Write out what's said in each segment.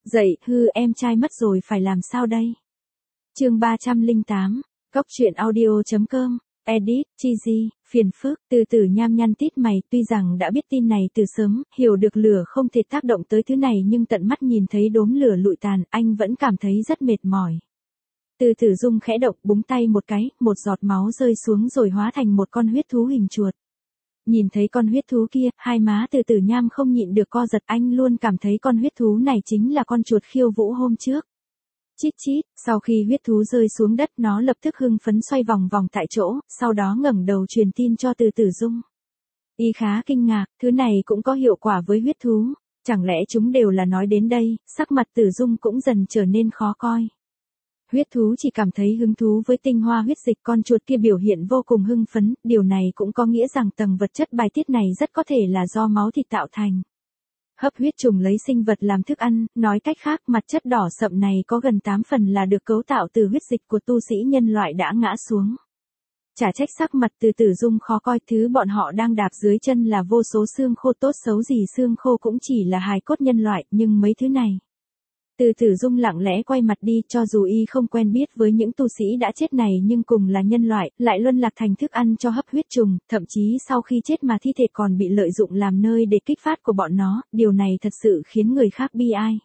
Dậy, em trai mất rồi phải làm sao đây? Chương 308, goctruyện audio.com, edit, cheesy, phiền phức, từ từ nham nhăn tít mày, tuy rằng đã biết tin này từ sớm, hiểu được lửa không thể tác động tới thứ này nhưng tận mắt nhìn thấy đốm lửa lụi tàn, anh vẫn cảm thấy rất mệt mỏi. Từ từ Dung khẽ động, búng tay một cái, một giọt máu rơi xuống rồi hóa thành một con huyết thú hình chuột. Nhìn thấy con huyết thú kia, hai má từ từ nham không nhịn được co giật, anh luôn cảm thấy con huyết thú này chính là con chuột khiêu vũ hôm trước. Chít chít, sau khi huyết thú rơi xuống đất nó lập tức hưng phấn xoay vòng vòng tại chỗ, sau đó ngẩng đầu truyền tin cho từ từ Dung. Y khá kinh ngạc, thứ này cũng có hiệu quả với huyết thú, chẳng lẽ chúng đều là nói đến đây, sắc mặt Từ Dung cũng dần trở nên khó coi. Huyết thú chỉ cảm thấy hứng thú với tinh hoa huyết dịch, con chuột kia biểu hiện vô cùng hưng phấn, điều này cũng có nghĩa rằng tầng vật chất bài tiết này rất có thể là do máu thịt tạo thành. Hấp huyết trùng lấy sinh vật làm thức ăn, nói cách khác mặt chất đỏ sậm này có gần 8 phần là được cấu tạo từ huyết dịch của tu sĩ nhân loại đã ngã xuống. Chả trách sắc mặt từ từ Dung khó coi, thứ bọn họ đang đạp dưới chân là vô số xương khô, tốt xấu gì xương khô cũng chỉ là hài cốt nhân loại, nhưng mấy thứ này. Từ từ Dung lặng lẽ quay mặt đi, cho dù y không quen biết với những tu sĩ đã chết này nhưng cùng là nhân loại, lại luân lạc thành thức ăn cho hấp huyết trùng, thậm chí sau khi chết mà thi thể còn bị lợi dụng làm nơi để kích phát của bọn nó, điều này thật sự khiến người khác bi ai.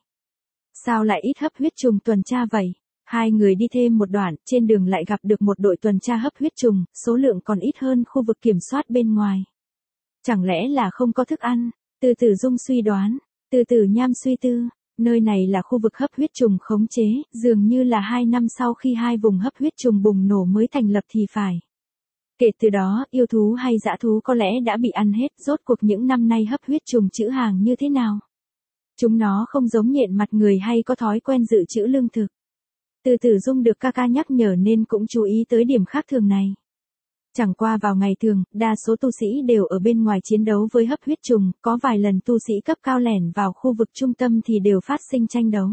Sao lại ít hấp huyết trùng tuần tra vậy? Hai người đi thêm một đoạn, trên đường lại gặp được một đội tuần tra hấp huyết trùng, số lượng còn ít hơn khu vực kiểm soát bên ngoài. Chẳng lẽ là không có thức ăn? Từ từ Dung suy đoán, từ từ nham suy tư. Nơi này là khu vực hấp huyết trùng khống chế, dường như là 2 năm sau khi hai vùng hấp huyết trùng bùng nổ mới thành lập thì phải. Kể từ đó, yêu thú hay dã thú có lẽ đã bị ăn hết, rốt cuộc những năm nay hấp huyết trùng trữ hàng như thế nào? Chúng nó không giống nhện mặt người hay có thói quen dự trữ lương thực. Từ từ Dung được ca nhắc nhở nên cũng chú ý tới điểm khác thường này. Chẳng qua vào ngày thường, đa số tu sĩ đều ở bên ngoài chiến đấu với hấp huyết trùng, có vài lần tu sĩ cấp cao lẻn vào khu vực trung tâm thì đều phát sinh tranh đấu.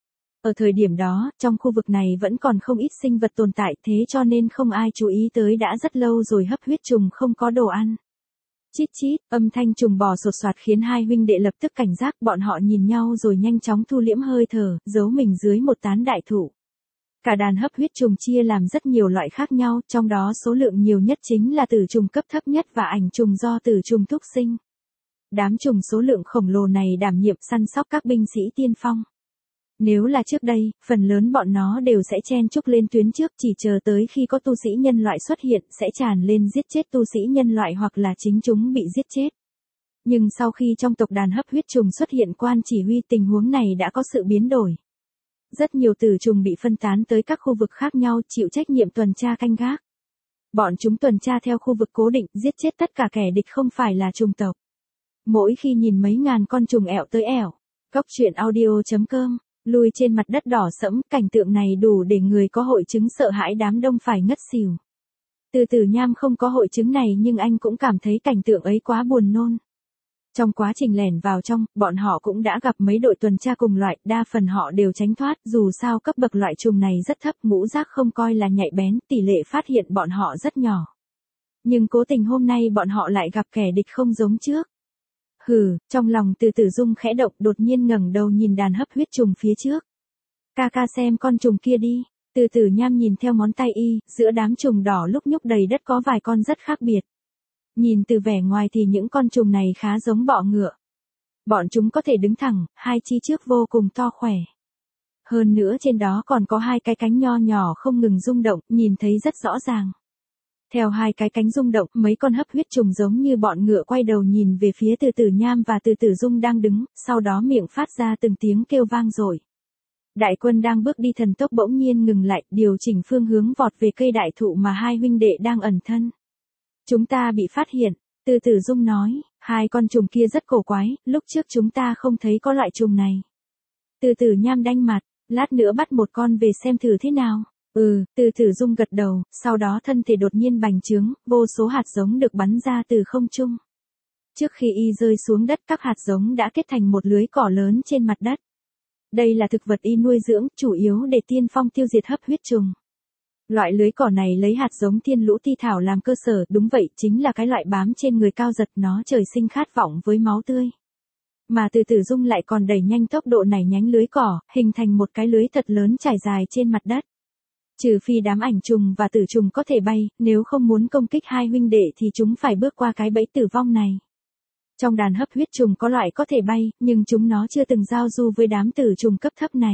Ở thời điểm đó, trong khu vực này vẫn còn không ít sinh vật tồn tại, thế cho nên không ai chú ý tới đã rất lâu rồi hấp huyết trùng không có đồ ăn. Chít chít, âm thanh trùng bò sột soạt khiến hai huynh đệ lập tức cảnh giác, bọn họ nhìn nhau rồi nhanh chóng thu liễm hơi thở, giấu mình dưới một tán đại thụ. Cả đàn hấp huyết trùng chia làm rất nhiều loại khác nhau, trong đó số lượng nhiều nhất chính là tử trùng cấp thấp nhất và ảnh trùng do tử trùng thúc sinh. Đám trùng số lượng khổng lồ này đảm nhiệm săn sóc các binh sĩ tiên phong. Nếu là trước đây, phần lớn bọn nó đều sẽ chen chúc lên tuyến trước, chỉ chờ tới khi có tu sĩ nhân loại xuất hiện sẽ tràn lên giết chết tu sĩ nhân loại hoặc là chính chúng bị giết chết. Nhưng sau khi trong tộc đàn hấp huyết trùng xuất hiện quan chỉ huy, tình huống này đã có sự biến đổi. Rất nhiều tử trùng bị phân tán tới các khu vực khác nhau, chịu trách nhiệm tuần tra canh gác. Bọn chúng tuần tra theo khu vực cố định, giết chết tất cả kẻ địch không phải là trùng tộc. Mỗi khi nhìn mấy ngàn con trùng ẹo tới ẹo, goctruyện audio.com, lùi trên mặt đất đỏ sẫm, cảnh tượng này đủ để người có hội chứng sợ hãi đám đông phải ngất xỉu. Từ từ nham không có hội chứng này nhưng anh cũng cảm thấy cảnh tượng ấy quá buồn nôn. Trong quá trình lẻn vào trong, bọn họ cũng đã gặp mấy đội tuần tra cùng loại, đa phần họ đều tránh thoát, dù sao cấp bậc loại trùng này rất thấp, ngũ giác không coi là nhạy bén, tỷ lệ phát hiện bọn họ rất nhỏ. Nhưng cố tình hôm nay bọn họ lại gặp kẻ địch không giống trước. Hừ, trong lòng từ từ Dung khẽ động, đột nhiên ngẩng đầu nhìn đàn hấp huyết trùng phía trước. Ca xem con trùng kia đi. Từ từ nham nhìn theo ngón tay y, giữa đám trùng đỏ lúc nhúc đầy đất có vài con rất khác biệt. Nhìn từ vẻ ngoài thì những con trùng này khá giống bọ ngựa. Bọn chúng có thể đứng thẳng, hai chi trước vô cùng to khỏe. Hơn nữa trên đó còn có hai cái cánh nho nhỏ không ngừng rung động, nhìn thấy rất rõ ràng. Theo hai cái cánh rung động, mấy con hấp huyết trùng giống như bọn ngựa quay đầu nhìn về phía từ từ nham và từ từ Dung đang đứng, sau đó miệng phát ra từng tiếng kêu vang dội. Đại quân đang bước đi thần tốc bỗng nhiên ngừng lại, điều chỉnh phương hướng vọt về cây đại thụ mà hai huynh đệ đang ẩn thân. Chúng ta bị phát hiện, từ từ Dung nói, hai con trùng kia rất cổ quái, lúc trước chúng ta không thấy có loại trùng này. Từ từ nham đanh mặt, lát nữa bắt một con về xem thử thế nào. Từ từ Dung gật đầu, sau đó thân thể đột nhiên bành trướng, vô số hạt giống được bắn ra từ không trung. Trước khi y rơi xuống đất, các hạt giống đã kết thành một lưới cỏ lớn trên mặt đất. Đây là thực vật y nuôi dưỡng, chủ yếu để tiên phong tiêu diệt hấp huyết trùng. Loại lưới cỏ này lấy hạt giống thiên lũ ti thảo làm cơ sở, đúng vậy, chính là cái loại bám trên người cao giật, nó trời sinh khát vọng với máu tươi. Mà Từ Tử Dung lại còn đẩy nhanh tốc độ nảy nhánh lưới cỏ, hình thành một cái lưới thật lớn trải dài trên mặt đất. Trừ phi đám ảnh trùng và tử trùng có thể bay, nếu không muốn công kích hai huynh đệ thì chúng phải bước qua cái bẫy tử vong này. Trong đàn hấp huyết trùng có loại có thể bay, nhưng chúng nó chưa từng giao du với đám tử trùng cấp thấp này.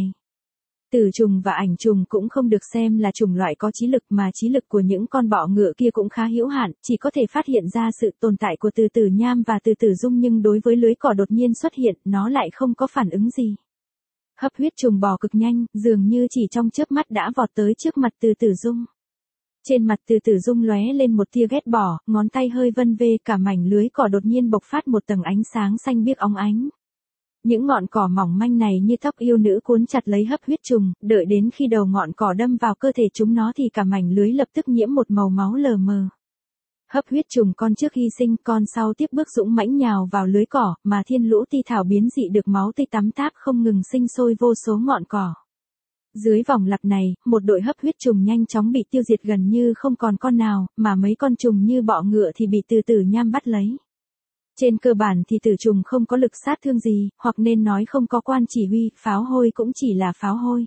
Tử trùng và ảnh trùng cũng không được xem là chủng loại có trí lực, mà trí lực của những con bọ ngựa kia cũng khá hữu hạn, chỉ có thể phát hiện ra sự tồn tại của Từ Tử Nham và Từ Tử Dung, nhưng đối với lưới cỏ đột nhiên xuất hiện, nó lại không có phản ứng gì. Hấp huyết trùng bò cực nhanh, dường như chỉ trong chớp mắt đã vọt tới trước mặt Từ Tử Dung. Trên mặt Từ Tử Dung lóe lên một tia ghét bỏ, ngón tay hơi vân vê, cả mảnh lưới cỏ đột nhiên bộc phát một tầng ánh sáng xanh biếc óng ánh. Những ngọn cỏ mỏng manh này như tóc yêu nữ cuốn chặt lấy hấp huyết trùng, đợi đến khi đầu ngọn cỏ đâm vào cơ thể chúng nó thì cả mảnh lưới lập tức nhiễm một màu máu lờ mờ. Hấp huyết trùng con trước hy sinh, con sau tiếp bước dũng mãnh nhào vào lưới cỏ, mà thiên lũ ti thảo biến dị được máu tươi tắm táp không ngừng sinh sôi vô số ngọn cỏ. Dưới vòng lặp này, một đội hấp huyết trùng nhanh chóng bị tiêu diệt gần như không còn con nào, mà mấy con trùng như bọ ngựa thì bị Từ Tử Nham bắt lấy. Trên cơ bản thì tử trùng không có lực sát thương gì, hoặc nên nói không có quan chỉ huy, pháo hôi cũng chỉ là pháo hôi.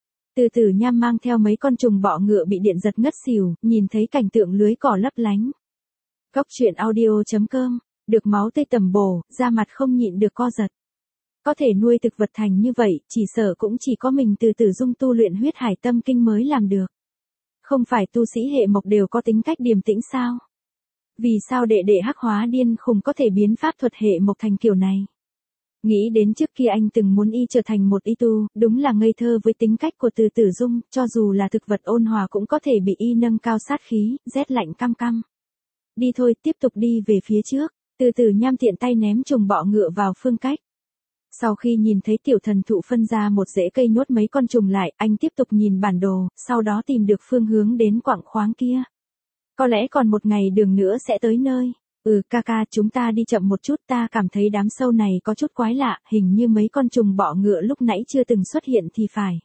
Từ Tử Nham mang theo mấy con trùng bọ ngựa bị điện giật ngất xỉu, nhìn thấy cảnh tượng lưới cỏ lấp lánh. Cóc truyện audio.com, được máu tươi tầm bổ, da mặt không nhịn được co giật. Có thể nuôi thực vật thành như vậy, chỉ sợ cũng chỉ có mình Từ Tử Dung tu luyện huyết hải tâm kinh mới làm được. Không phải tu sĩ hệ mộc đều có tính cách điềm tĩnh sao? Vì sao đệ đệ Hắc Hóa Điên Khùng có thể biến pháp thuật hệ mộc thành kiểu này? Nghĩ đến trước kia anh từng muốn y trở thành một y tu, đúng là ngây thơ với tính cách của Từ Tử Dung, cho dù là thực vật ôn hòa cũng có thể bị y nâng cao sát khí, rét lạnh căm căm. Đi thôi, tiếp tục đi về phía trước. Từ Tử Nham tiện tay ném trùng bọ ngựa vào phương cách. Sau khi nhìn thấy tiểu thần thụ phân ra một rễ cây nhốt mấy con trùng lại, anh tiếp tục nhìn bản đồ, sau đó tìm được phương hướng đến quặng khoáng kia. Có lẽ còn một ngày đường nữa sẽ tới nơi. Ca, chúng ta đi chậm một chút, ta cảm thấy đám sâu này có chút quái lạ, hình như mấy con trùng bọ ngựa lúc nãy chưa từng xuất hiện thì phải.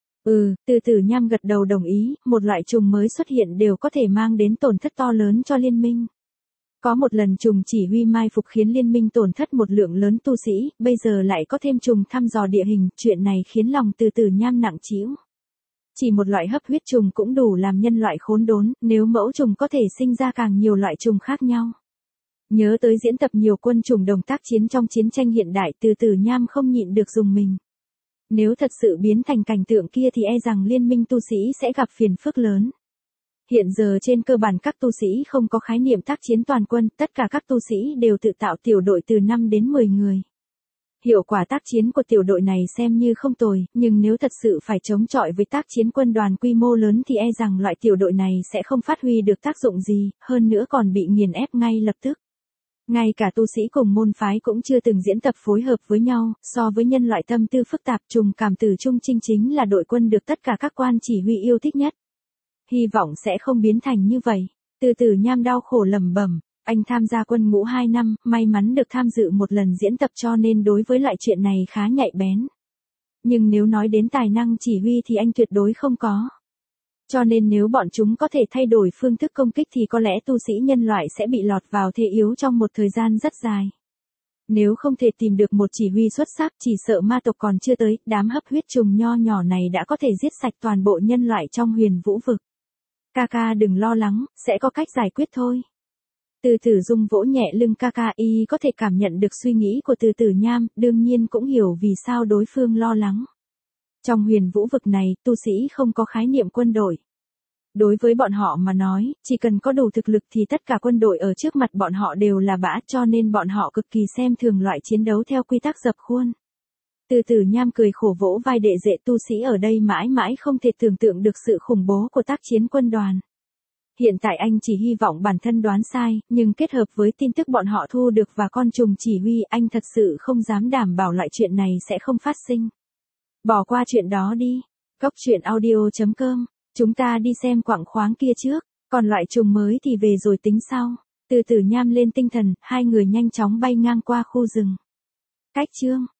Từ Tử Nham gật đầu đồng ý, một loại trùng mới xuất hiện đều có thể mang đến tổn thất to lớn cho liên minh. Có một lần trùng chỉ huy mai phục khiến liên minh tổn thất một lượng lớn tu sĩ, bây giờ lại có thêm trùng thăm dò địa hình, chuyện này khiến lòng Từ Tử Nham nặng trĩu. Chỉ một loại hấp huyết trùng cũng đủ làm nhân loại khốn đốn, nếu mẫu trùng có thể sinh ra càng nhiều loại trùng khác nhau. Nhớ tới diễn tập nhiều quân trùng đồng tác chiến trong chiến tranh hiện đại, Từ Tử Nham không nhịn được rùng mình. Nếu thật sự biến thành cảnh tượng kia thì e rằng liên minh tu sĩ sẽ gặp phiền phức lớn. Hiện giờ trên cơ bản các tu sĩ không có khái niệm tác chiến toàn quân, tất cả các tu sĩ đều tự tạo tiểu đội từ 5 đến 10 người. Hiệu quả tác chiến của tiểu đội này xem như không tồi, nhưng nếu thật sự phải chống chọi với tác chiến quân đoàn quy mô lớn thì e rằng loại tiểu đội này sẽ không phát huy được tác dụng gì, hơn nữa còn bị nghiền ép ngay lập tức. Ngay cả tu sĩ cùng môn phái cũng chưa từng diễn tập phối hợp với nhau, so với nhân loại tâm tư phức tạp, trùng cảm tử trung trinh chính là đội quân được tất cả các quan chỉ huy yêu thích nhất. Hy vọng sẽ không biến thành như vậy. Từ Tử Nham đau khổ lẩm bẩm. Anh tham gia quân ngũ 2 năm, may mắn được tham dự một lần diễn tập cho nên đối với loại chuyện này khá nhạy bén. Nhưng nếu nói đến tài năng chỉ huy thì anh tuyệt đối không có. Cho nên nếu bọn chúng có thể thay đổi phương thức công kích thì có lẽ tu sĩ nhân loại sẽ bị lọt vào thế yếu trong một thời gian rất dài. Nếu không thể tìm được một chỉ huy xuất sắc, chỉ sợ ma tộc còn chưa tới, đám hấp huyết trùng nho nhỏ này đã có thể giết sạch toàn bộ nhân loại trong huyền vũ vực. Ca đừng lo lắng, sẽ có cách giải quyết thôi. Từ Tử Dung vỗ nhẹ lưng ca, y có thể cảm nhận được suy nghĩ của Từ Tử Nham, đương nhiên cũng hiểu vì sao đối phương lo lắng. Trong huyền vũ vực này, tu sĩ không có khái niệm quân đội. Đối với bọn họ mà nói, chỉ cần có đủ thực lực thì tất cả quân đội ở trước mặt bọn họ đều là bã, cho nên bọn họ cực kỳ xem thường loại chiến đấu theo quy tắc dập khuôn. Từ Tử Nham cười khổ vỗ vai đệ đệ, tu sĩ ở đây mãi mãi không thể tưởng tượng được sự khủng bố của tác chiến quân đoàn. Hiện tại anh chỉ hy vọng bản thân đoán sai, nhưng kết hợp với tin tức bọn họ thu được và con trùng chỉ huy, anh thật sự không dám đảm bảo loại chuyện này sẽ không phát sinh. Bỏ qua chuyện đó đi. Cóc truyện audio.com, chúng ta đi xem quặng khoáng kia trước, còn loại trùng mới thì về rồi tính sau. Từ Tử Nham lên tinh thần, hai người nhanh chóng bay ngang qua khu rừng. Cách chương